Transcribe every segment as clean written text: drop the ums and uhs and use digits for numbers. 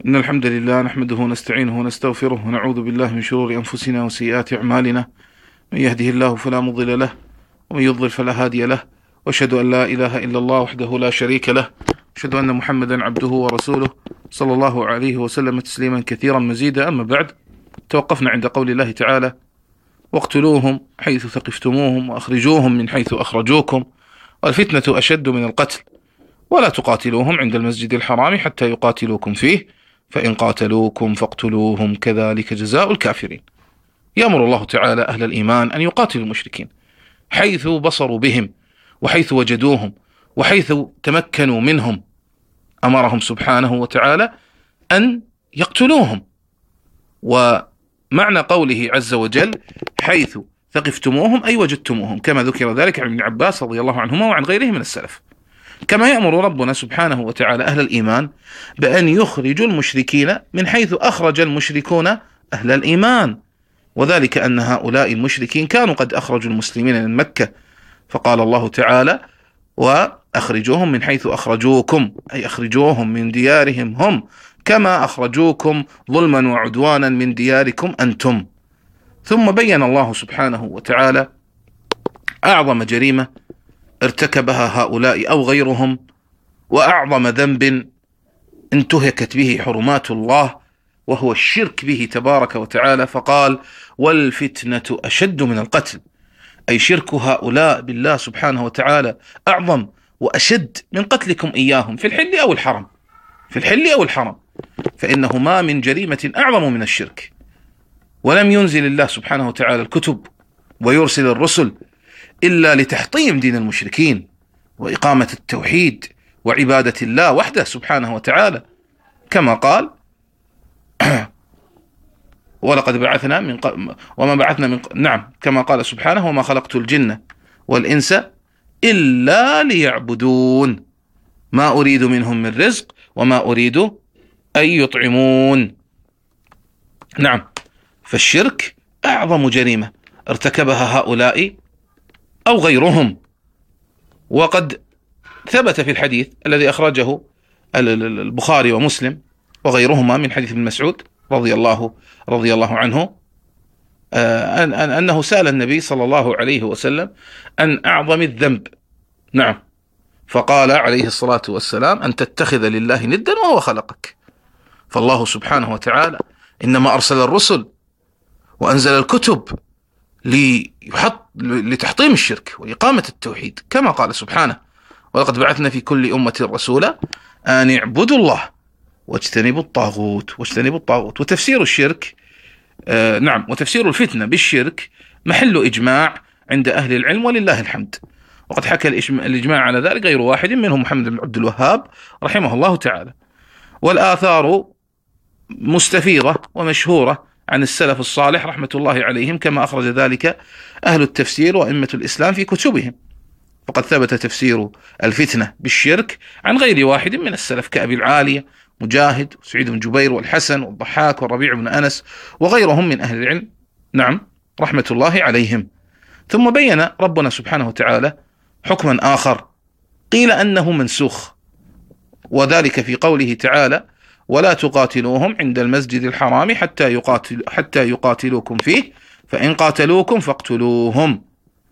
إن الحمد لله نحمده ونستعينه ونستغفره ونعوذ بالله من شرور أنفسنا وسيئات أعمالنا. من يهده الله فلا مضل له ومن يضلل فلا هادي له، وأشهد أن لا إله إلا الله وحده لا شريك له، أشهد أن محمدا عبده ورسوله صلى الله عليه وسلم تسليما كثيرا مزيدا. أما بعد، توقفنا عند قول الله تعالى: واقتلوهم حيث ثقفتموهم وأخرجوهم من حيث أخرجوكم والفتنة أشد من القتل ولا تقاتلوهم عند المسجد الحرام حتى يقاتلوكم فيه فإن قاتلوكم فاقتلوهم كذلك جزاء الكافرين. يأمر الله تعالى أهل الإيمان أن يقاتلوا المشركين حيث بصروا بهم وحيث وجدوهم وحيث تمكنوا منهم. أمرهم سبحانه وتعالى أن يقتلوهم. ومعنى قوله عز وجل حيث ثقفتموهم أي وجدتموهم، كما ذكر ذلك عن ابن عباس رضي الله عنهما وعن غيره من السلف. كما يأمر ربنا سبحانه وتعالى أهل الإيمان بأن يخرجوا المشركين من حيث أخرج المشركون أهل الإيمان، وذلك أن هؤلاء المشركين كانوا قد أخرجوا المسلمين من مكة، فقال الله تعالى: وأخرجوهم من حيث أخرجوكم، أي أخرجوهم من ديارهم هم كما أخرجوكم ظلما وعدوانا من دياركم أنتم. ثم بين الله سبحانه وتعالى أعظم جريمة ارتكبها هؤلاء أو غيرهم، وأعظم ذنب انتهكت به حرمات الله، وهو الشرك به تبارك وتعالى، فقال: والفتنة أشد من القتل، أي شرك هؤلاء بالله سبحانه وتعالى أعظم وأشد من قتلكم إياهم في الحل أو الحرم، في الحل أو الحرم، فإنه ما من جريمة أعظم من الشرك. ولم ينزل الله سبحانه وتعالى الكتب ويرسل الرسل إلا لتحطيم دين المشركين وإقامة التوحيد وعبادة الله وحده سبحانه وتعالى، كما قال: ولقد بعثنا وما بعثنا من نعم، كما قال سبحانه: وما خلقت الجن والإنس إلا ليعبدون ما أريد منهم من رزق وما أريد أن يطعمون. نعم، فالشرك أعظم جريمة ارتكبها هؤلاء أو غيرهم. وقد ثبت في الحديث الذي أخرجه البخاري ومسلم وغيرهما من حديث ابن مسعود رضي الله عنه أنه سأل النبي صلى الله عليه وسلم عن أعظم الذنب. نعم، فقال عليه الصلاة والسلام: أن تتخذ لله ندا وهو خلقك. فالله سبحانه وتعالى إنما أرسل الرسل وأنزل الكتب لتحطيم الشرك وإقامة التوحيد، كما قال سبحانه: ولقد بعثنا في كل أمة رسولا أن اعبدوا الله واجتنبوا الطاغوت وتفسير الشرك وتفسير الفتنة بالشرك محل إجماع عند أهل العلم ولله الحمد. وقد حكى الإجماع على ذلك غير واحد منهم محمد بن عبد الوهاب رحمه الله تعالى. والآثار مستفيضة ومشهورة عن السلف الصالح رحمة الله عليهم، كما أخرج ذلك أهل التفسير وأئمة الإسلام في كتبهم. فقد ثبت تفسير الفتنة بالشرك عن غير واحد من السلف كأبي العالية مجاهد وسعيد بن جبير والحسن والضحاك والربيع بن أنس وغيرهم من أهل العلم، نعم، رحمة الله عليهم. ثم بين ربنا سبحانه وتعالى حكما آخر قيل أنه منسوخ، وذلك في قوله تعالى: ولا تقاتلوهم عند المسجد الحرام حتى يقاتلوكم فيه فإن قاتلوكم فاقتلوهم.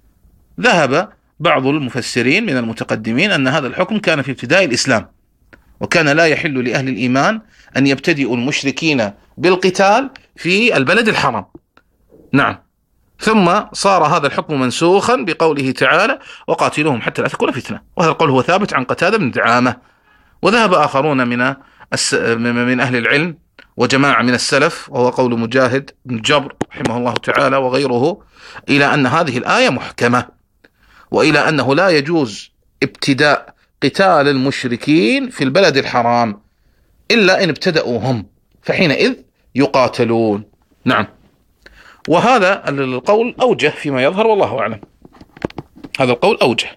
ذهب بعض المفسرين من المتقدمين أن هذا الحكم كان في ابتداء الإسلام، وكان لا يحل لأهل الإيمان أن يبتدئوا المشركين بالقتال في البلد الحرام. نعم، ثم صار هذا الحكم منسوخا بقوله تعالى: وقاتلوهم حتى لا تكون فتنة. وهذا القول هو ثابت عن قتادة بن دعامة. وذهب آخرون من أهل العلم وجماعة من السلف، وهو قول مجاهد بن جبر رحمه الله تعالى وغيره، إلى أن هذه الآية محكمة، وإلى أنه لا يجوز ابتداء قتال المشركين في البلد الحرام إلا إن ابتدأوا هم، فحينئذ يقاتلون. نعم، وهذا القول أوجه فيما يظهر والله أعلم. هذا القول أوجه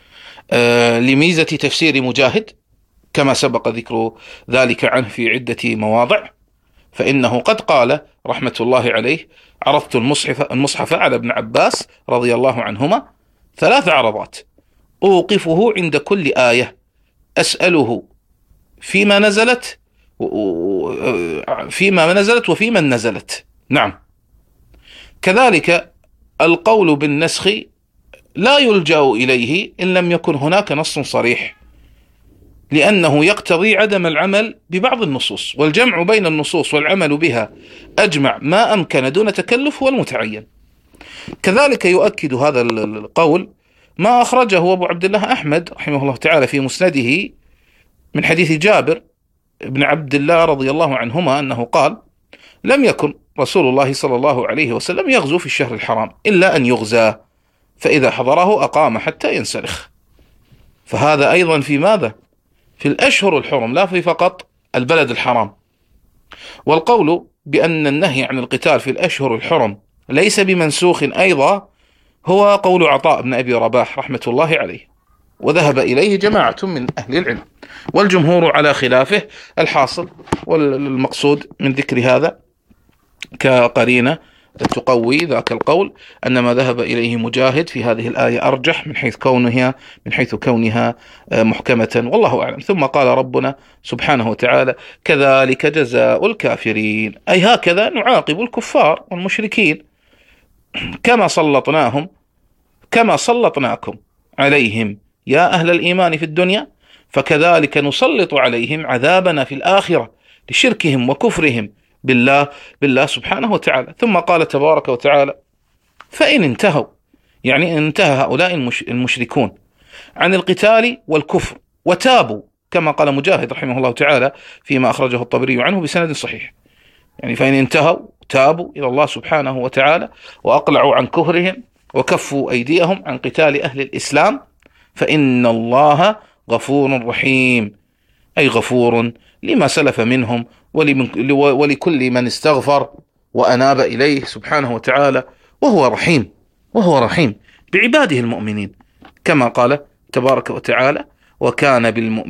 لميزة تفسير مجاهد كما سبق ذكر ذلك عنه في عدة مواضع، فإنه قد قال رحمة الله عليه: عرضت المصحف على ابن عباس رضي الله عنهما 3 عرضات، أوقفه عند كل آية أسأله فيما نزلت فيما نزلت وفي من نزلت. نعم. كذلك القول بالنسخ لا يلجأ إليه إن لم يكن هناك نص صريح، لأنه يقتضي عدم العمل ببعض النصوص، والجمع بين النصوص والعمل بها أجمع ما أمكن دون تكلف هو المتعين. كذلك يؤكد هذا القول ما أخرجه أبو عبد الله أحمد رحمه الله تعالى في مسنده من حديث جابر بن عبد الله رضي الله عنهما أنه قال: لم يكن رسول الله صلى الله عليه وسلم يغزو في الشهر الحرام إلا أن يغزى، فإذا حضره أقام حتى ينسلخ. فهذا أيضا في ماذا؟ في الأشهر الحرم، لا في فقط البلد الحرام. والقول بأن النهي عن القتال في الأشهر الحرم ليس بمنسوخ أيضا هو قول عطاء بن أبي رباح رحمة الله عليه، وذهب إليه جماعة من أهل العلم، والجمهور على خلافه. الحاصل والمقصود من ذكر هذا كقرينة تقوي ذاك القول أن ما ذهب إليه مجاهد في هذه الآية أرجح من حيث كونها محكمة، والله أعلم. ثم قال ربنا سبحانه وتعالى: كذلك جزاء الكافرين، أي هكذا نعاقب الكفار والمشركين، كما سلطناكم عليهم يا أهل الإيمان في الدنيا، فكذلك نسلط عليهم عذابنا في الآخرة لشركهم وكفرهم بالله سبحانه وتعالى. ثم قال تبارك وتعالى: فإن انتهوا، يعني إن انتهى هؤلاء المشركون عن القتال والكفر وتابوا، كما قال مجاهد رحمه الله تعالى فيما أخرجه الطبري عنه بسند صحيح، يعني فإن انتهوا تابوا إلى الله سبحانه وتعالى وأقلعوا عن كفرهم وكفوا أيديهم عن قتال أهل الإسلام، فإن الله غفور رحيم، أي غفور لما سلف منهم ولكل من استغفر وأناب إليه سبحانه وتعالى، وهو رحيم بعباده المؤمنين، كما قال تبارك وتعالى: وكان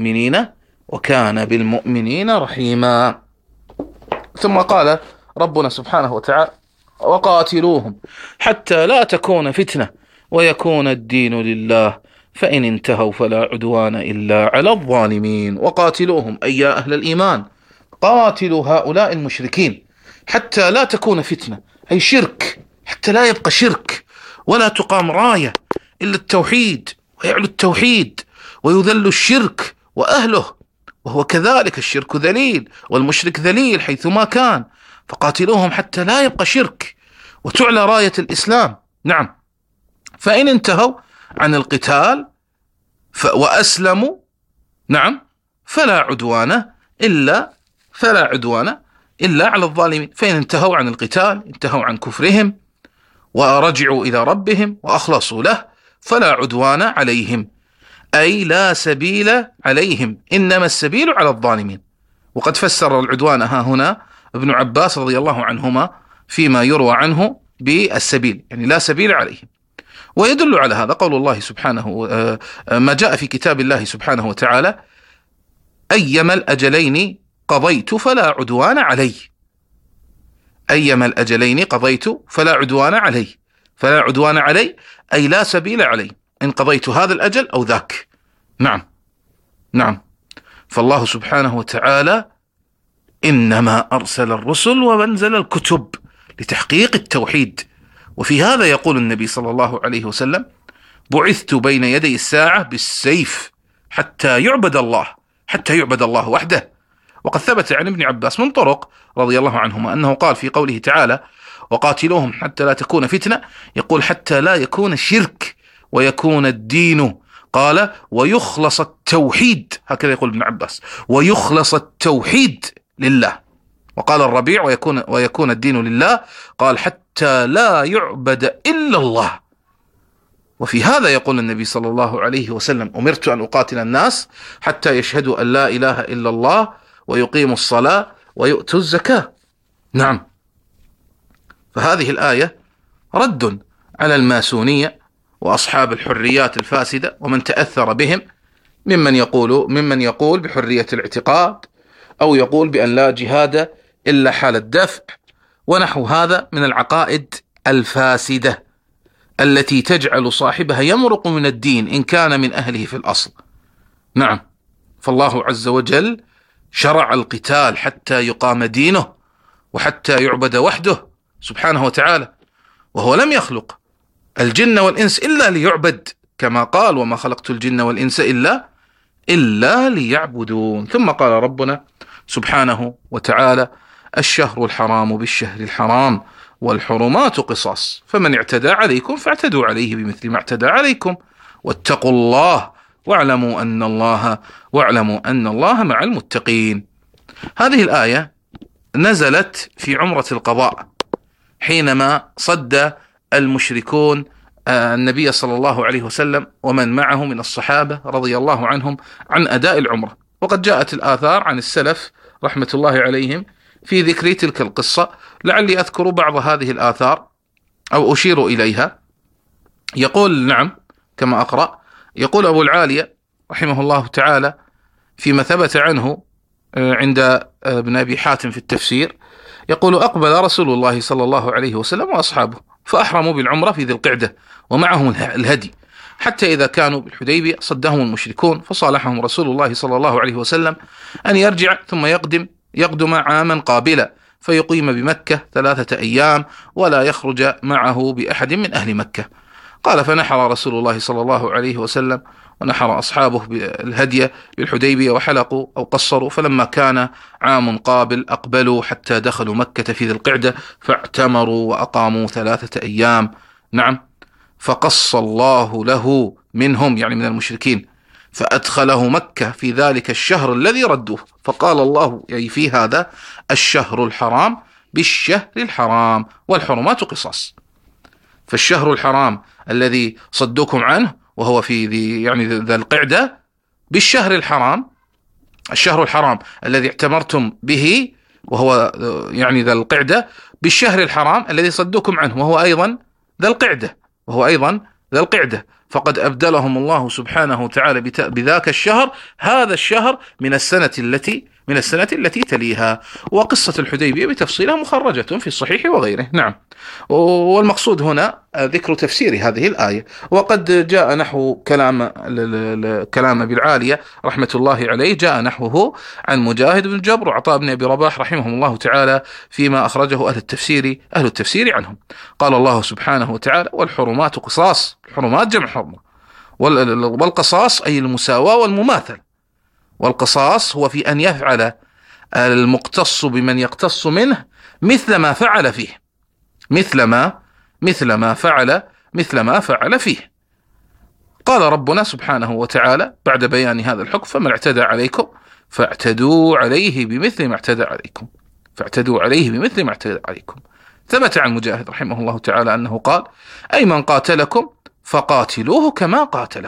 بالمؤمنين رحيما. ثم قال ربنا سبحانه وتعالى: وقاتلوهم حتى لا تكون فتنة ويكون الدين لله، فإن انتهوا فلا عدوان إلا على الظالمين. وقاتلوهم أي يا أهل الإيمان، قاتلوا هؤلاء المشركين حتى لا تكون فتنة، أي شرك، حتى لا يبقى شرك ولا تقام راية إلا التوحيد، ويعلو التوحيد ويذل الشرك وأهله، وهو كذلك الشرك ذليل والمشرك ذليل حيثما كان، فقاتلوهم حتى لا يبقى شرك وتعلى راية الإسلام. نعم. فإن انتهوا عن القتال وأسلموا، نعم، فلا عدوان إلا على الظالمين. فإن انتهوا عن القتال، انتهوا عن كفرهم ورجعوا إلى ربهم وأخلصوا له، فلا عدوان عليهم، أي لا سبيل عليهم، إنما السبيل على الظالمين. وقد فسر العدوان ها هنا ابن عباس رضي الله عنهما فيما يروى عنه بالسبيل، يعني لا سبيل عليهم. ويدل على هذا قول الله سبحانه، ما جاء في كتاب الله سبحانه وتعالى: أيما الأجلين قضيت فلا عدوان علي، أيما الأجلين قضيت فلا عدوان علي، أي لا سبيل علي إن قضيت هذا الأجل أو ذاك. نعم. فالله سبحانه وتعالى إنما أرسل الرسل وأنزل الكتب لتحقيق التوحيد. وفي هذا يقول النبي صلى الله عليه وسلم: بعثت بين يدي الساعة بالسيف حتى يعبد الله وحده. وقد ثبت عن ابن عباس من طرق رضي الله عنهما أنه قال في قوله تعالى: وقاتلوهم حتى لا تكون فتنة، يقول حتى لا يكون الشرك ويكون الدين، قال ويخلص التوحيد، هكذا يقول ابن عباس، ويخلص التوحيد لله. وقال الربيع: ويكون الدين لله، قال حتى لا يعبد إلا الله. وفي هذا يقول النبي صلى الله عليه وسلم: أمرت أن أقاتل الناس حتى يشهدوا أن لا إله إلا الله ويقيموا الصلاة ويؤتوا الزكاة. نعم. فهذه الآية رد على الماسونية وأصحاب الحريات الفاسدة ومن تأثر بهم ممن يقول بحرية الاعتقاد، أو يقول بأن لا جهاد إلا حال الدفع، ونحو هذا من العقائد الفاسدة التي تجعل صاحبها يمرق من الدين إن كان من أهله في الأصل. نعم. فالله عز وجل شرع القتال حتى يقام دينه وحتى يعبد وحده سبحانه وتعالى، وهو لم يخلق الجن والإنس إلا ليعبد، كما قال وما خلقت الجن والإنس إلا ليعبدون. ثم قال ربنا سبحانه وتعالى: الشهر الحرام بالشهر الحرام والحرمات قصاص، فمن اعتدى عليكم فاعتدوا عليه بمثل ما اعتدى عليكم، واتقوا الله واعلموا أن الله مع المتقين. هذه الآية نزلت في عمرة القضاء حينما صد المشركون النبي صلى الله عليه وسلم ومن معه من الصحابة رضي الله عنهم عن أداء العمرة. وقد جاءت الآثار عن السلف رحمة الله عليهم في ذكر تلك القصة، لعلي أذكر بعض هذه الآثار أو أشير إليها. يقول نعم كما أقرأ، يقول أبو العالية رحمه الله تعالى فيما ثبت عنه عند ابن أبي حاتم في التفسير، يقول: أقبل رسول الله صلى الله عليه وسلم وأصحابه فأحرموا بالعمرة في ذي القعدة ومعهم الهدي، حتى إذا كانوا بالحديبية صدهم المشركون، فصالحهم رسول الله صلى الله عليه وسلم أن يرجع ثم يقدم عاما قابلا فيقيم بمكة 3 أيام ولا يخرج معه بأحد من أهل مكة. قال: فنحر رسول الله صلى الله عليه وسلم ونحر أصحابه الهدي بالحديبية وحلقوا أو قصروا، فلما كان عام قابل أقبلوا حتى دخلوا مكة في ذي القعدة فاعتمروا وأقاموا 3 أيام. نعم. فقص الله له منهم، يعني من المشركين، فأدخله مكة في ذلك الشهر الذي ردوه، فقال الله يعني في هذا: الشهر الحرام بالشهر الحرام والحرمات قصاص. فالشهر الحرام الذي صدوكم عنه وهو في ذا القعدة، بالشهر الحرام، الشهر الحرام الذي اعتمرتم به وهو يعني ذا القعدة، بالشهر الحرام الذي صدوكم عنه وهو أيضا ذا القعدة، فقد أبدلهم الله سبحانه وتعالى بذاك الشهر، هذا الشهر من السنة التي تليها. وقصة الحديبية بتفصيلها مخرجة في الصحيح وغيره. نعم. والمقصود هنا ذكر تفسير هذه الآية. وقد جاء نحو كلام أبي العالية رحمة الله عليه، جاء نحوه عن مجاهد بن جبر وعطاء بن أبي رباح رحمهم الله تعالى فيما أخرجه أهل التفسير عنهم. قال الله سبحانه وتعالى: والحرمات قصاص. الحرمات جمع حرمة، والقصاص أي المساواة والمماثل. والقصاص هو في أن يفعل المقتص بمن يقتص منه مثل ما فعل فيه، مثل ما فعل فيه. قال ربنا سبحانه وتعالى بعد بيان هذا الحكم: فمن اعتدى عليكم فاعتدوا عليه بمثل ما اعتدى عليكم. ثبت عن مجاهد رحمه الله تعالى أنه قال: أي من قاتلكم فقاتلوه كما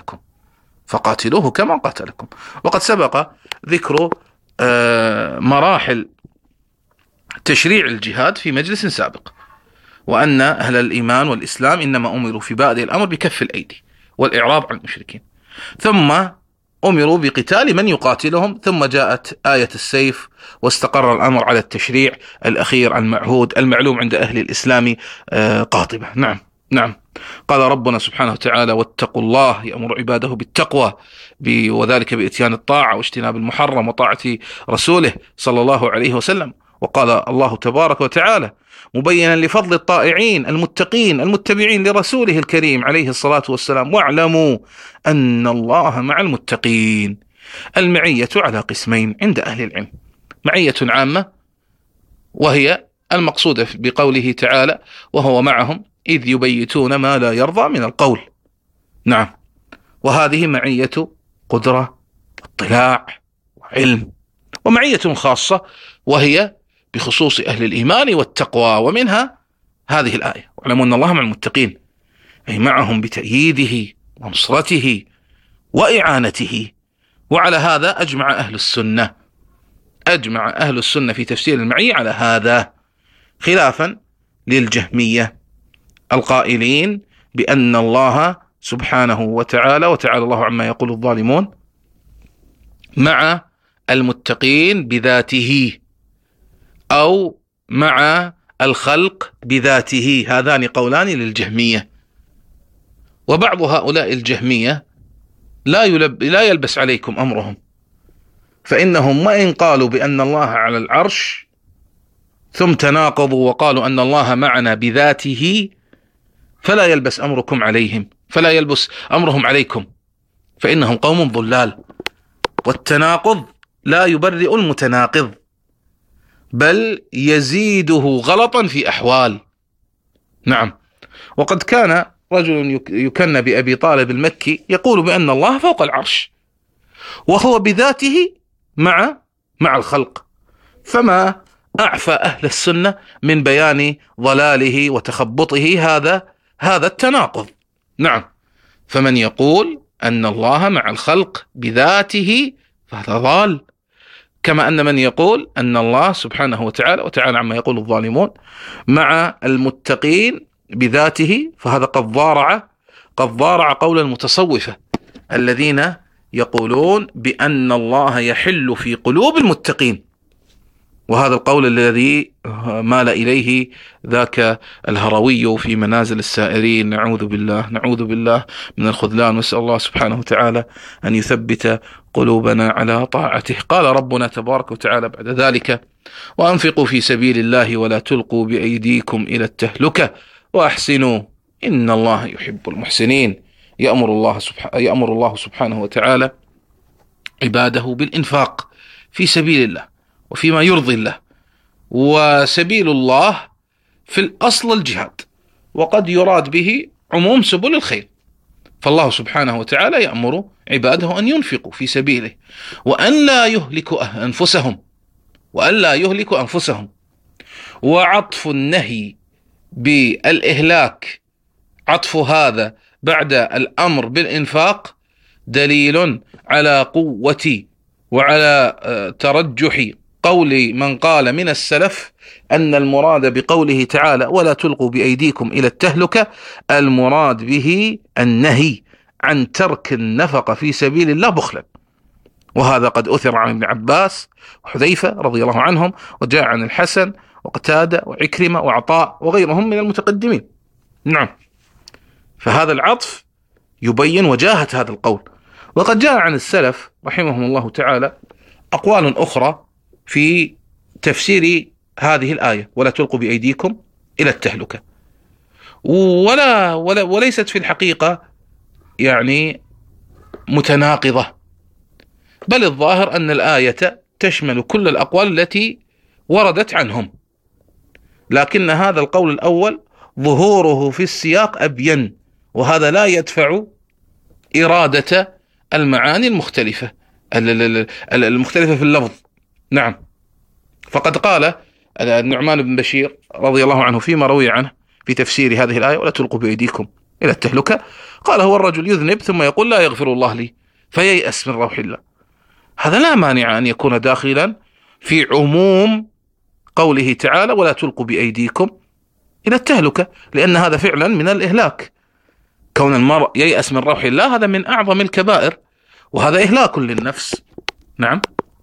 قاتلكم. وقد سبق ذكر مراحل تشريع الجهاد في مجلس سابق، وأن أهل الإيمان والإسلام إنما أمروا في بادئ الأمر بكف الأيدي والإعراض عن المشركين، ثم أمروا بقتال من يقاتلهم، ثم جاءت آية السيف واستقر الأمر على التشريع الأخير المعهود المعلوم عند أهل الإسلام قاطبة. نعم. قال ربنا سبحانه وتعالى: واتقوا الله، يأمر عباده بالتقوى وذلك بإتيان الطاعة واجتناب المحرم وطاعة رسوله صلى الله عليه وسلم. وقال الله تبارك وتعالى مبينا لفضل الطائعين المتقين المتبعين لرسوله الكريم عليه الصلاة والسلام: واعلموا أن الله مع المتقين. المعية على قسمين عند أهل العلم: معية عامة وهي المقصودة بقوله تعالى: وهو معهم إذ يبيتون ما لا يرضى من القول. نعم. وهذه معية قدرة واطلاع وعلم. ومعية خاصة وهي بخصوص أهل الإيمان والتقوى، ومنها هذه الآية: واعلموا أن الله مع المتقين، أي معهم بتأييده ونصرته وإعانته. وعلى هذا أجمع أهل السنة في تفسير المعية على هذا، خلافا للجهمية القائلين بأن الله سبحانه وتعالى الله عما يقول الظالمون مع المتقين بذاته أو مع الخلق بذاته. هذان قولان للجهمية. وبعض هؤلاء الجهمية لا يلبس عليكم أمرهم، فإنهم وإن قالوا بأن الله على العرش ثم تناقضوا وقالوا أن الله معنا بذاته فلا يلبس أمركم عليهم، فلا يلبس أمرهم عليكم، فإنهم قوم ضلال. والتناقض لا يبرئ المتناقض، بل يزيده غلطا في أحوال. نعم. وقد كان رجل يكنى بأبي طالب المكي يقول بأن الله فوق العرش وهو بذاته مع الخلق، فما أعفى أهل السنة من بيان ضلاله وتخبطه هذا التناقض. نعم. فمن يقول أن الله مع الخلق بذاته فهذا ضال، كما أن من يقول أن الله سبحانه وتعالى عما يقول الظالمون مع المتقين بذاته فهذا قد ضارع قول المتصوفة الذين يقولون بأن الله يحل في قلوب المتقين، وهذا القول الذي مال إليه ذاك الهروي في منازل السائرين. نعوذ بالله من الخذلان، واسأل الله سبحانه وتعالى أن يثبت قلوبنا على طاعته. قال ربنا تبارك وتعالى بعد ذلك: وأنفقوا في سبيل الله ولا تلقوا بأيديكم إلى التهلكة وأحسنوا إن الله يحب المحسنين. يأمر الله سبحانه وتعالى عباده بالإنفاق في سبيل الله وفيما يرضي الله، وسبيل الله في الأصل الجهاد، وقد يراد به عموم سبل الخير. فالله سبحانه وتعالى يأمر عباده أن ينفقوا في سبيله وأن لا يهلكوا أنفسهم. وعطف النهي بالإهلاك، عطف هذا بعد الأمر بالإنفاق دليل على قوة وعلى ترجح قول من قال من السلف أن المراد بقوله تعالى ولا تلقوا بأيديكم إلى التهلكة المراد به النهي عن ترك النفقة في سبيل الله بخلا. وهذا قد أثر عن ابن عباس وحذيفة رضي الله عنهم، وجاء عن الحسن وقتادة وعكرمة وعطاء وغيرهم من المتقدمين. نعم. فهذا العطف يبين وجاهة هذا القول. وقد جاء عن السلف رحمهم الله تعالى أقوال أخرى في تفسير هذه الآية ولا تلقوا بأيديكم إلى التهلكة، وليست في الحقيقة يعني متناقضة، بل الظاهر أن الآية تشمل كل الأقوال التي وردت عنهم، لكن هذا القول الأول ظهوره في السياق أبين، وهذا لا يدفع إرادة المعاني المختلفة في اللفظ. نعم. فقد قال النعمان بن بشير رضي الله عنه فيما روي عنه في تفسير هذه الآية ولا تلقوا بأيديكم إلى التهلكة، قال هو الرجل يذنب ثم يقول لا يغفر الله لي فييأس من روح الله. هذا لا مانع أن يكون داخلا في عموم قوله تعالى ولا تلقوا بأيديكم إلى التهلكة، لأن هذا فعلا من الإهلاك. كون المرء ييأس من روح الله هذا من أعظم الكبائر، وهذا إهلاك للنفس. نعم.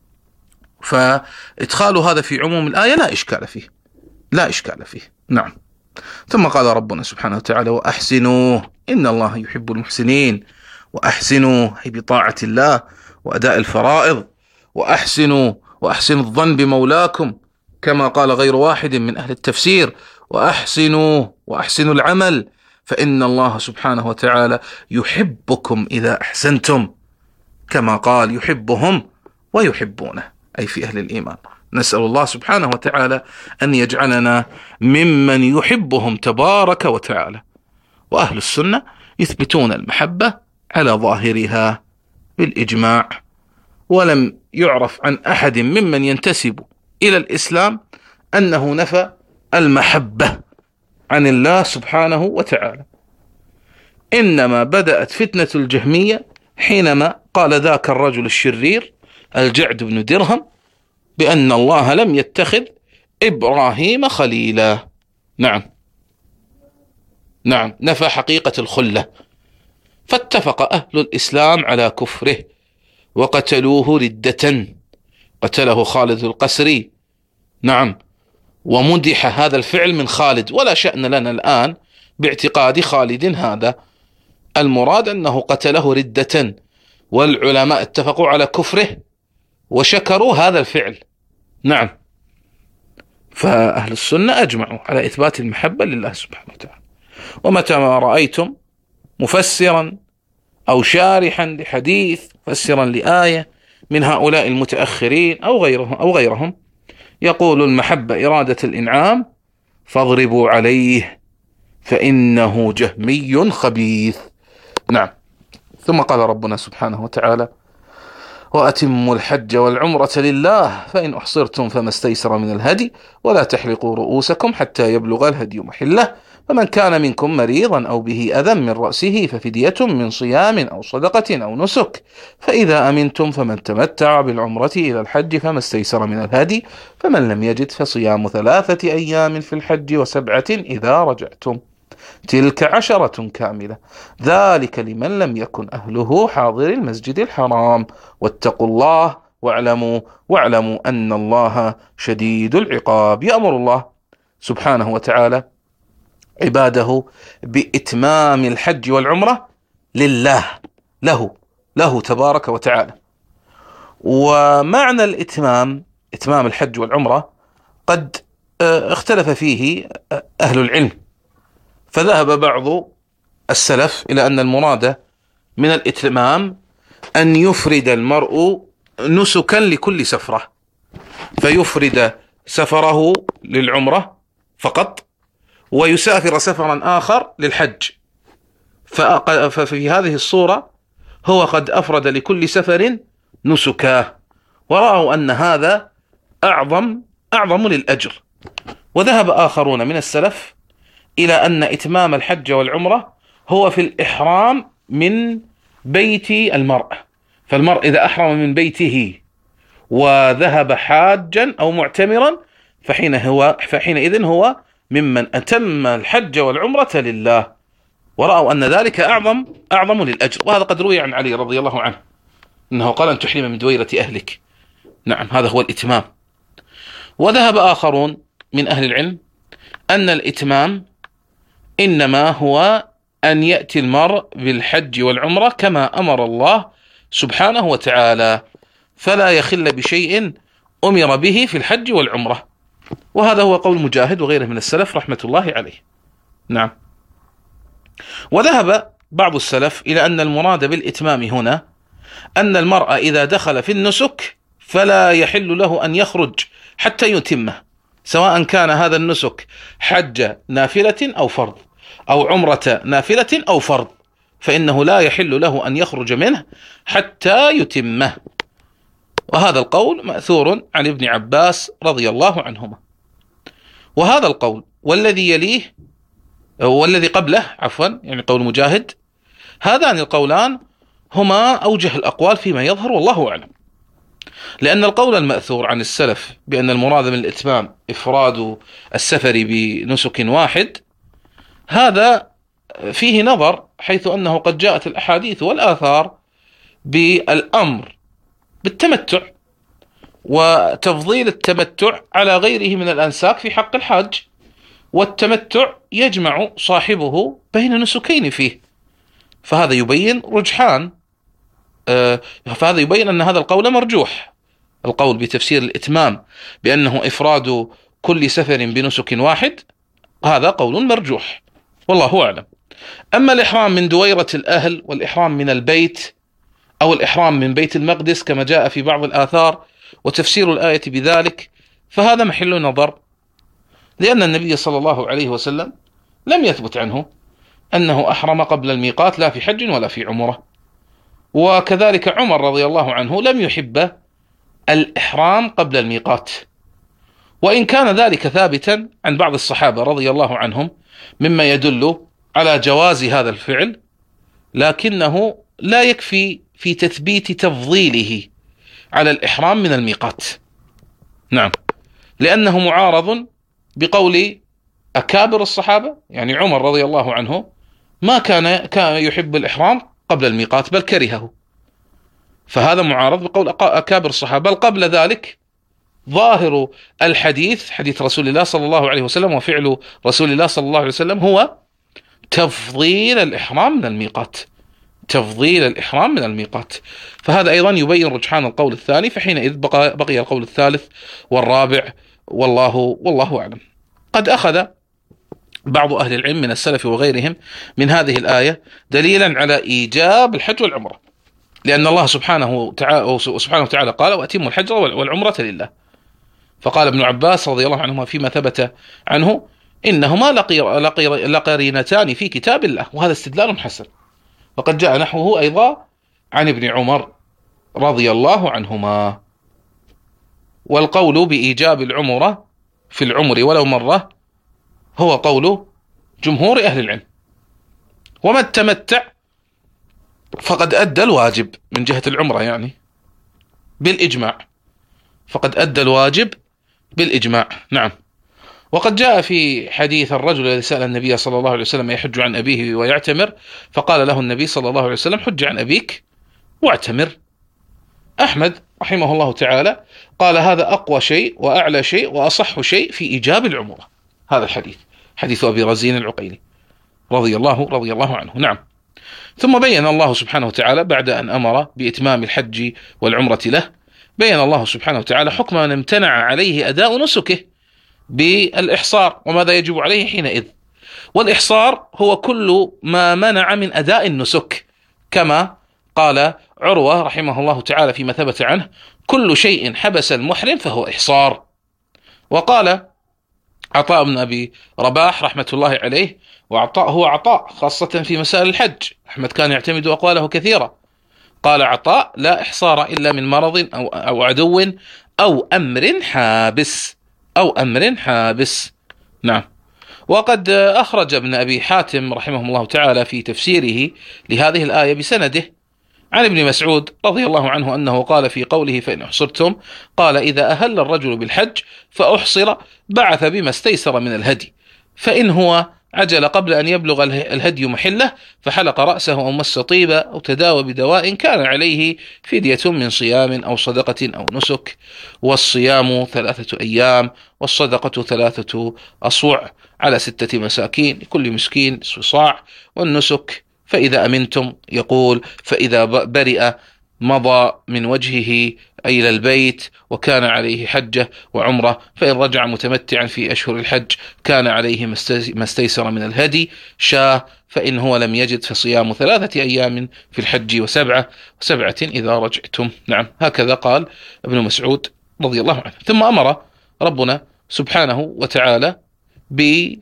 فإدخال هذا في عموم الآية لا إشكال فيه. نعم. ثم قال ربنا سبحانه وتعالى وأحسنوا إن الله يحب المحسنين. وأحسنوا أي بطاعة الله وأداء الفرائض، وأحسنوا الظن بمولاكم كما قال غير واحد من أهل التفسير، وأحسنوا العمل فإن الله سبحانه وتعالى يحبكم إذا أحسنتم، كما قال يحبهم ويحبونه أي في أهل الإيمان. نسأل الله سبحانه وتعالى أن يجعلنا ممن يحبهم تبارك وتعالى. وأهل السنة يثبتون المحبة على ظاهرها بالإجماع، ولم يعرف عن أحد ممن ينتسب إلى الإسلام أنه نفى المحبة عن الله سبحانه وتعالى. إنما بدأت فتنة الجهمية حينما قال ذاك الرجل الشرير الجعد بن درهم بأن الله لم يتخذ إبراهيم خليلا. نعم، نفى حقيقة الخلة، فاتفق أهل الإسلام على كفره وقتلوه ردة، قتله خالد القسري. نعم. ومدح هذا الفعل من خالد، ولا شأن لنا الآن باعتقاد خالد هذا، المراد أنه قتله ردة، والعلماء اتفقوا على كفره وشكروا هذا الفعل. نعم. فأهل السنة أجمعوا على إثبات المحبة لله سبحانه وتعالى. ومتى ما رأيتم مفسرا أو شارحا لحديث، مفسرا لآية من هؤلاء المتأخرين أو غيرهم يقول المحبة إرادة الإنعام، فاضربوا عليه فإنه جهمي خبيث. نعم. ثم قال ربنا سبحانه وتعالى: وأتموا الحج والعمرة لله فإن أحصرتم فما استيسر من الهدي ولا تحلقوا رؤوسكم حتى يبلغ الهدي محله، فمن كان منكم مريضا أو به أذى من رأسه ففدية من صيام أو صدقة أو نسك، فإذا أمنتم فمن تمتع بالعمرة إلى الحج فما استيسر من الهدي، فمن لم يجد فصيام 3 أيام في الحج و7 إذا رجعتم، تلك 10 كاملة، ذلك لمن لم يكن أهله حاضر المسجد الحرام، واتقوا الله واعلموا أن الله شديد العقاب. يأمر الله سبحانه وتعالى عباده بإتمام الحج والعمرة لله، له تبارك وتعالى. ومعنى إتمام الحج والعمرة قد اختلف فيه أهل العلم، فذهب بعض السلف إلى أن المراد من الإتمام أن يفرد المرء نسكا لكل سفرة، فيفرد سفره للعمرة فقط ويسافر سفرا آخر للحج، ففي هذه الصورة هو قد أفرد لكل سفر نسكا، ورأوا أن هذا أعظم للأجر. وذهب آخرون من السلف إلى أن إتمام الحج والعمرة هو في الإحرام من بيت المرء، فالمرء إذا أحرم من وذهب حاجا أو معتمرا فحينئذ هو ممن أتم الحج والعمرة لله، ورأوا أن ذلك أعظم للأجر. وهذا قد روي عن علي رضي الله عنه أنه قال أن تحرم من دويرة أهلك. نعم، هذا هو الإتمام. وذهب آخرون من أهل العلم أن الإتمام إنما هو أن يأتي المرء بالحج والعمرة كما أمر الله سبحانه وتعالى، فلا يخل بشيء أمر به في الحج والعمرة. وهذا هو قول مجاهد وغيره من السلف رحمة الله عليه. نعم. وذهب بعض السلف إلى أن المراد بالإتمام هنا أن المرء إذا دخل في النسك فلا يحل له أن يخرج حتى يتمه، سواء كان هذا النسك حج نافلة أو فرض أو عمرة نافلة أو فرض، فإنه لا يحل له أن يخرج منه حتى يتمه. وهذا القول مأثور عن ابن عباس رضي الله عنهما. وهذا القول والذي يليه والذي قبله يعني قول مجاهد، هذان القولان هما أوجه الأقوال فيما يظهر والله أعلم، لأن القول المأثور عن السلف بأن المراد من الإتمام إفراد السفر بنسك واحد، هذا فيه نظر، حيث أنه قد جاءت الأحاديث والآثار بالأمر بالتمتع وتفضيل التمتع على غيره من الأنساك في حق الحاج، والتمتع يجمع صاحبه بين نسكين فيه، فهذا يبين رجحان، فهذا يبين أن هذا القول مرجوح، القول بتفسير الإتمام بأنه إفراد كل سفر بنسك واحد، هذا قول مرجوح والله أعلم. أما الإحرام من دويرة الأهل والإحرام من البيت أو الإحرام من بيت المقدس كما جاء في بعض الآثار وتفسير الآية بذلك، فهذا محل نظر، لأن النبي صلى الله عليه وسلم لم يثبت عنه أنه أحرم قبل الميقات لا في حج ولا في عمرة، وكذلك عمر رضي الله عنه لم يحب الإحرام قبل الميقات، وإن كان ذلك ثابتا عن بعض الصحابة رضي الله عنهم مما يدل على جواز هذا الفعل، لكنه لا يكفي في تثبيت تفضيله على الإحرام من الميقات. نعم، لأنه معارض بقول أكابر الصحابة، يعني عمر رضي الله عنه ما كان يحب الإحرام قبل الميقات بل كرهه، فهذا معارض بقول أكابر الصحابة. بل قبل ذلك ظاهر الحديث، حديث رسول الله صلى الله عليه وسلم وفعل رسول الله صلى الله عليه وسلم، هو تفضيل الإحرام من الميقات، تفضيل الإحرام من الميقات. فهذا أيضا يبين رجحان القول الثاني، فحينئذ بقي القول الثالث والرابع، والله أعلم. قد أخذ بعض أهل العلم من السلف وغيرهم من هذه الآية دليلا على إيجاب الحج والعمرة، لأن الله سبحانه وتعالى قال: وأتموا الحج والعمرة لله. فقال ابن عباس رضي الله عنهما فيما ثبت عنه: إنهما لقرينتان في كتاب الله. وهذا استدلال حسن، وقد جاء نحوه أيضا عن ابن عمر رضي الله عنهما. والقول بإيجاب العمرة في العمر ولو مرة هو قول جمهور أهل العلم. وما التمتع فقد أدى الواجب من جهة العمرة، يعني بالإجماع، فقد أدى الواجب بالإجماع. نعم. وقد جاء في حديث الرجل الذي سأل النبي صلى الله عليه وسلم يحج عن أبيه ويعتمر، فقال له النبي صلى الله عليه وسلم: حج عن أبيك واعتمر. أحمد رحمه الله تعالى قال: هذا أقوى شيء وأعلى شيء وأصح شيء في إيجاب العمرة، هذا الحديث، حديث أبي رزين العقيلي رضي الله عنه. نعم. ثم بين الله سبحانه وتعالى بعد أن أمر بإتمام الحج والعمرة له، بين الله سبحانه وتعالى حكم من امتنع عليه أداء نسكه بالإحصار، وماذا يجب عليه حينئذ. والإحصار هو كل ما منع من أداء النسك، كما قال عروة رحمه الله تعالى فيما ثبت عنه: كل شيء حبس المحرم فهو إحصار. وقال عطاء بن أبي رباح رحمة الله عليه، وعطاء هو عطاء خاصة في مسائل الحج، أحمد كان يعتمد أقواله كثيرة، قال عطاء: لا إحصار إلا من مرض أو عدو أو أمر حابس. نعم. وقد أخرج ابن أبي حاتم رحمه الله تعالى في تفسيره لهذه الآية بسنده عن ابن مسعود رضي الله عنه أنه قال في قوله: فإن أحصرتم، قال: إذا أهل الرجل بالحج فأحصر بعث بما استيسر من الهدي، فإن هو عجل قبل أن يبلغ الهدي محله فحلق رأسه أو مس طيبا أو تداوى بدواء كان عليه فدية من صيام أو صدقة أو نسك. والصيام 3 أيام، والصدقة 3 أصوع على 6 مساكين، لكل مسكين نصف صاع. والنسك فإذا أمنتم، يقول: فإذا برئ مضى من وجهه أي إلى البيت وكان عليه حجة وعمرة، فإن رجع متمتعا في أشهر الحج كان عليه ما استيسر من الهدي شاه، فإن هو لم يجد فصيام 3 أيام في الحج و7 إذا رجعتم. نعم. هكذا قال ابن مسعود رضي الله عنه. ثم أمر ربنا سبحانه وتعالى بألا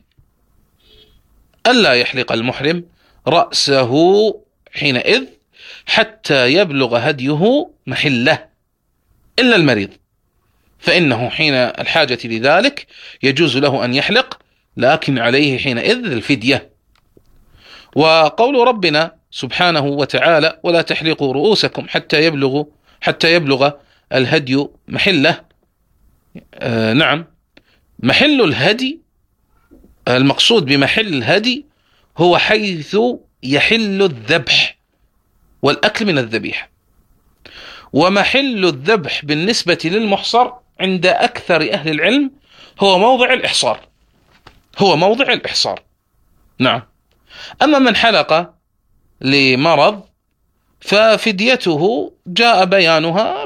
يحلق المحرم رأسه حينئذ حتى يبلغ هديه محله إلا المريض، فإنه حين الحاجة لذلك يجوز له أن يحلق، لكن عليه حينئذ الفدية. وقول ربنا سبحانه وتعالى: ولا تحلقوا رؤوسكم حتى يبلغ الهدي محله. نعم. محل الهدي، المقصود بمحل الهدي هو حيث يحل الذبح والأكل من الذبيحة. ومحل الذبح بالنسبة للمحصر عند أكثر أهل العلم هو موضع الإحصار. نعم. أما من حلق لمرض ففديته جاء بيانها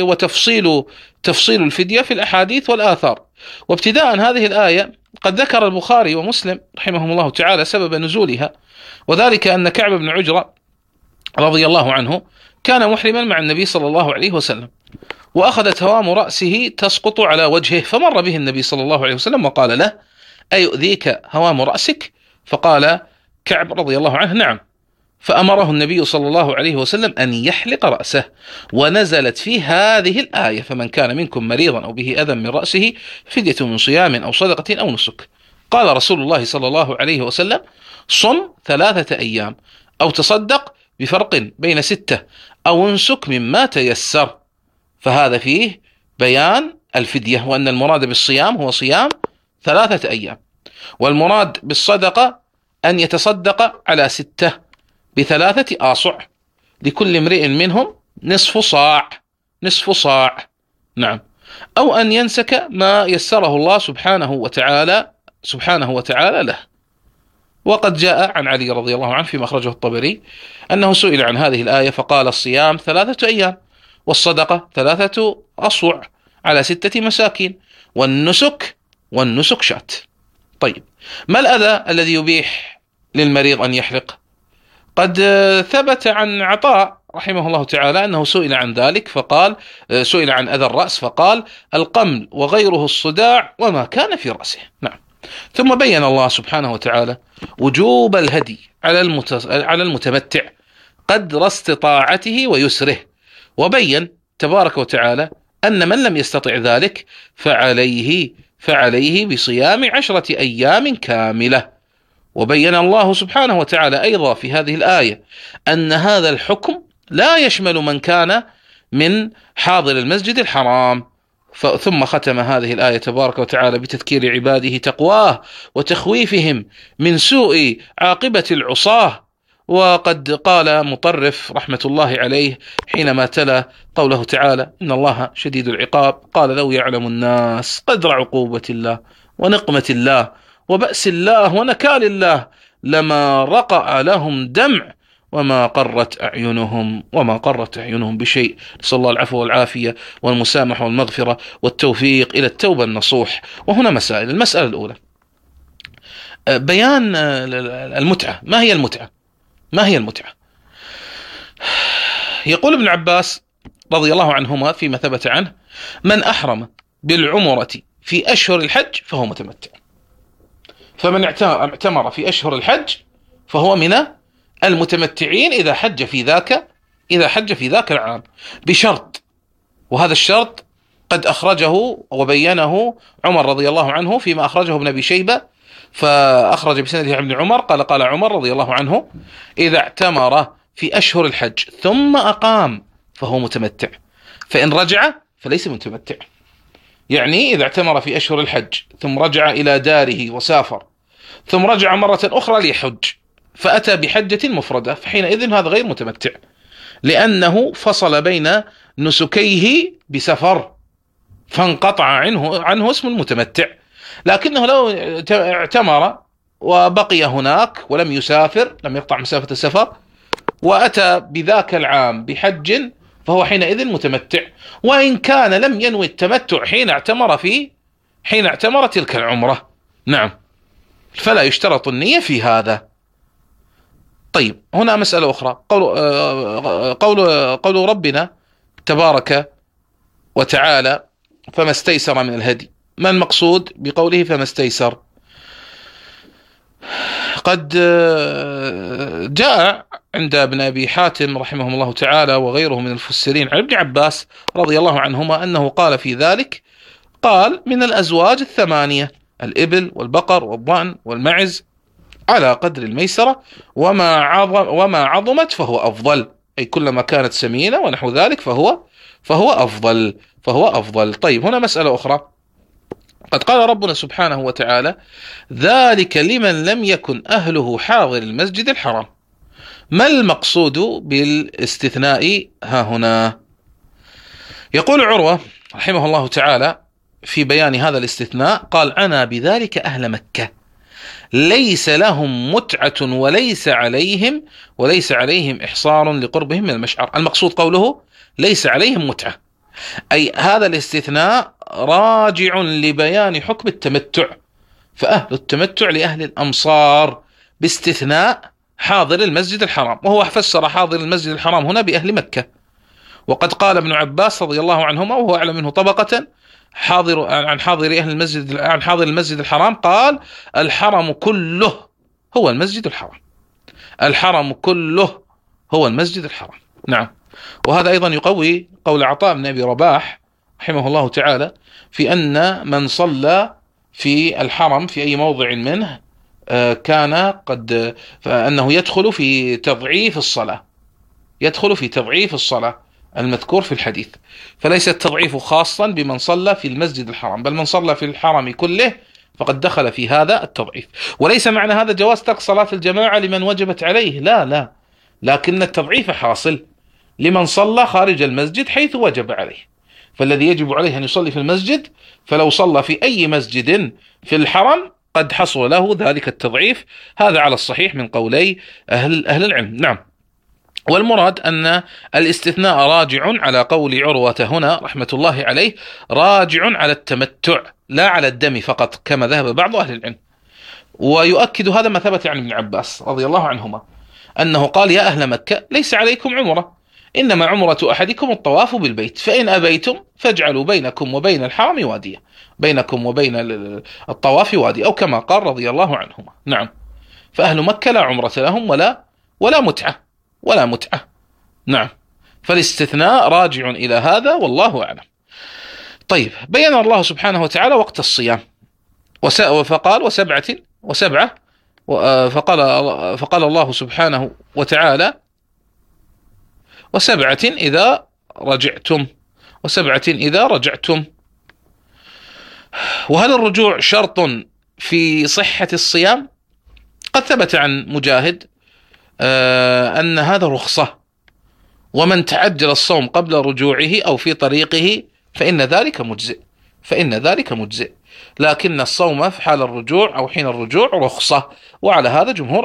تفصيل الفدية في الأحاديث والآثار. وابتداء هذه الآية قد ذكر البخاري ومسلم رحمهم الله تعالى سبب نزولها، وذلك أن كعب بن عجرة رضي الله عنه كان محرما مع النبي صلى الله عليه وسلم، وأخذت هوام رأسه تسقط على وجهه، فمر به النبي صلى الله عليه وسلم وقال له: أيؤذيك هوام رأسك؟ فقال كعب رضي الله عنه: نعم. فأمره النبي صلى الله عليه وسلم أن يحلق رأسه، ونزلت فيه هذه الآية: فمن كان منكم مريضا أو به أذى من رأسه فدية من صيام أو صدقة أو نسك. قال رسول الله صلى الله عليه وسلم: صم 3 أيام أو تصدق بفرق بين 6 أو انسك مما تيسر. فهذا فيه بيان الفدية، وأن المراد بالصيام هو صيام 3 أيام، والمراد بالصدقة أن يتصدق على 6 ب3 آصع، لكل امرئ منهم نصف صاع. نعم. أو أن ينسك ما يسره الله سبحانه وتعالى له. وقد جاء عن علي رضي الله عنه فيما أخرجه الطبري أنه سئل عن هذه الآية فقال: الصيام 3 أيام، والصدقة 3 أصوع على 6 مساكين، والنسك شاة. طيب، ما الأذى الذي يبيح للمريض أن يحلق؟ قد ثبت عن عطاء رحمه الله تعالى أنه سئل عن ذلك فقال: سئل عن أذى الرأس فقال: القمل وغيره الصداع وما كان في رأسه. نعم. ثم بين الله سبحانه وتعالى وجوب الهدي على المتمتع قدر استطاعته ويسره، وبين تبارك وتعالى أن من لم يستطع ذلك فعليه بصيام 10 أيام كاملة. وبين الله سبحانه وتعالى أيضا في هذه الآية أن هذا الحكم لا يشمل من كان من حاضر المسجد الحرام. ثم ختم هذه الآية تبارك وتعالى بتذكير عباده تقواه وتخويفهم من سوء عاقبة العصاة. وقد قال مطرف رحمة الله عليه حينما تلا قوله تعالى: إن الله شديد العقاب، قال: لو يعلم الناس قدر عقوبة الله ونقمة الله وبأس الله ونكال الله لما رقع لهم دمع وما قرت أعينهم بشيء. نسأل الله العفو والعافية والمسامحة والمغفرة والتوفيق إلى التوبة النصوح. وهنا مسائل. المسألة الأولى بيان المتعة. ما هي المتعة؟ يقول ابن عباس رضي الله عنهما فيما ثبت عنه: من أحرم بالعمرة في أشهر الحج فهو متمتع. فمن اعتمر في أشهر الحج فهو من المتمتعين إذا حج في ذاك العام، بشرط، وهذا الشرط قد أخرجه وبينه عمر رضي الله عنه فيما أخرجه ابن أبي شيبة، فأخرج بسنده عن ابن عمر قال عمر رضي الله عنه: إذا اعتمر في أشهر الحج ثم أقام فهو متمتع، فإن رجع فليس متمتع. يعني إذا اعتمر في أشهر الحج ثم رجع إلى داره وسافر ثم رجع مرة أخرى ليحج فأتى بحجة مفردة، فحينئذ هذا غير متمتع، لأنه فصل بين نسكيه بسفر فانقطع عنه اسم المتمتع. لكنه لو اعتمر وبقي هناك ولم يسافر، لم يقطع مسافة السفر، وأتى بذاك العام بحج، فهو حينئذ متمتع، وإن كان لم ينوي التمتع حين اعتمر تلك العمرة. نعم، فلا يشترط النية في هذا. طيب، هنا مسألة أخرى. قول ربنا تبارك وتعالى: فما استيسر من الهدي. ما المقصود بقوله فما استيسر؟ قد جاء عند ابن أبي حاتم رحمه الله تعالى وغيره من المفسرين عن ابن عباس رضي الله عنهما أنه قال في ذلك، قال: من الأزواج 8: الإبل والبقر والضأن والمعز على قدر الميسرة، وما عظمت فهو أفضل، أي كلما كانت سمينة ونحو ذلك فهو أفضل. طيب، هنا مسألة أخرى. قد قال ربنا سبحانه وتعالى: ذلك لمن لم يكن أهله حاضر المسجد الحرام. ما المقصود بالاستثناء ها هنا؟ يقول عروة رحمه الله تعالى في بيان هذا الاستثناء، قال: أنا بذلك أهل مكة ليس لهم متعة وليس عليهم إحصار لقربهم من المشعر. المقصود قوله ليس عليهم متعة، أي هذا الاستثناء راجع لبيان حكم التمتع، فأهل التمتع لأهل الأمصار باستثناء حاضر المسجد الحرام، وهو فسر حاضر المسجد الحرام هنا بأهل مكة. وقد قال ابن عباس رضي الله عنهما وهو أعلم منه طبقة عن حاضر المسجد الحرام، قال: الحرم كله هو المسجد الحرام. الحرم كله هو المسجد الحرام. نعم. وهذا أيضا يقوي قول عطاء بن أبي رباح رحمه الله تعالى في أن من صلى في الحرم في أي موضع منه كان فأنه يدخل في تضعيف الصلاة المذكور في الحديث. فليس التضعيف خاصا بمن صلى في المسجد الحرام، بل من صلى في الحرم كله فقد دخل في هذا التضعيف. وليس معنى هذا جواز ترك صلاة الجماعة لمن وجبت عليه، لا، لكن التضعيف حاصل لمن صلى خارج المسجد حيث وجب عليه. فالذي يجب عليه أن يصلي في المسجد، فلو صلى في أي مسجد في الحرم قد حصل له ذلك التضعيف. هذا على الصحيح من قولي أهل العلم. نعم. والمراد أن الاستثناء راجع على قول عروة هنا رحمة الله عليه، راجع على التمتع لا على الدم فقط كما ذهب بعض أهل العلم. ويؤكد هذا ما ثبت عن ابن عباس رضي الله عنهما أنه قال: يا أهل مكة ليس عليكم عمرة، إنما عمرة أحدكم الطواف بالبيت، فإن أبيتم فاجعلوا بينكم وبين الحرم واديا، بينكم وبين الطواف وادي، أو كما قال رضي الله عنهما. نعم. فأهل مكة لا عمرة لهم ولا متعة. نعم. فالاستثناء راجع إلى هذا والله أعلم. طيب، بين الله سبحانه وتعالى وقت الصيام فقال وسبعة، فقال الله سبحانه وتعالى: وسبعة إذا رجعتم. وهل الرجوع شرط في صحة الصيام؟ قد ثبت عن مجاهد أن هذا رخصة، ومن تعجل الصوم قبل رجوعه أو في طريقه فإن ذلك مجزئ، لكن الصوم في حال الرجوع أو حين الرجوع رخصة، وعلى هذا جمهور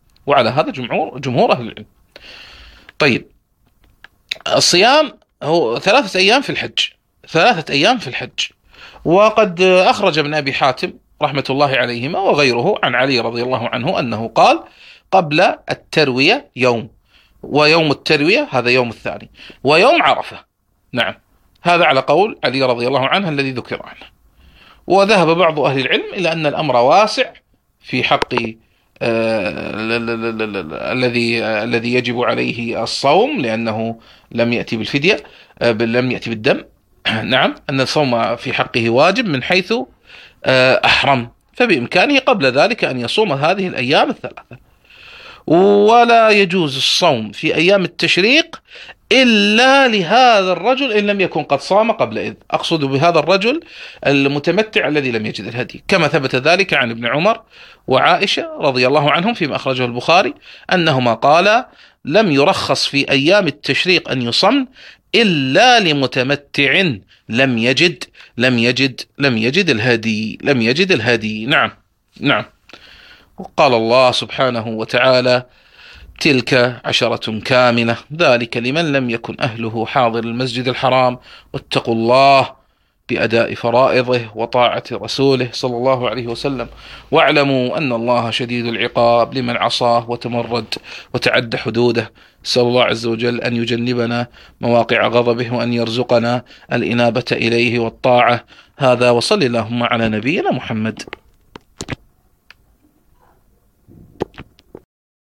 أهل العلم. طيب، الصيام هو 3 أيام في الحج. وقد أخرج ابن أبي حاتم رحمة الله عليهما وغيره عن علي رضي الله عنه أنه قال: قبل التروية يوم، ويوم التروية هذا يوم الثاني، ويوم عرفة. نعم. هذا على قول علي رضي الله عنه الذي ذكر عنه. وذهب بعض أهل العلم إلى أن الأمر واسع في حق الذي يجب عليه الصوم، لأنه لم يأتي بالفدية، لم يأتي بالدم. نعم. أن الصوم في حقه واجب من حيث أحرم، فبإمكانه قبل ذلك أن يصوم هذه الأيام 3. ولا يجوز الصوم في أيام التشريق إلا لهذا الرجل إن لم يكن قد صام قبل إذ. أقصد بهذا الرجل المتمتع الذي لم يجد الهدي، كما ثبت ذلك عن ابن عمر وعائشة رضي الله عنهم فيما أخرجه البخاري أنهما قالا: لم يرخص في أيام التشريق أن يصم إلا لمتمتع لم يجد الهدي. نعم. وقال الله سبحانه وتعالى: تلك 10 كاملة، ذلك لمن لم يكن أهله حاضر المسجد الحرام، واتقوا الله بأداء فرائضه وطاعة رسوله صلى الله عليه وسلم، واعلموا أن الله شديد العقاب لمن عصاه وتمرد وتعدى حدوده. نسأل الله عز وجل أن يجنبنا مواقع غضبه، وأن يرزقنا الإنابة إليه والطاعة. هذا، وصل اللهم على نبينا محمد.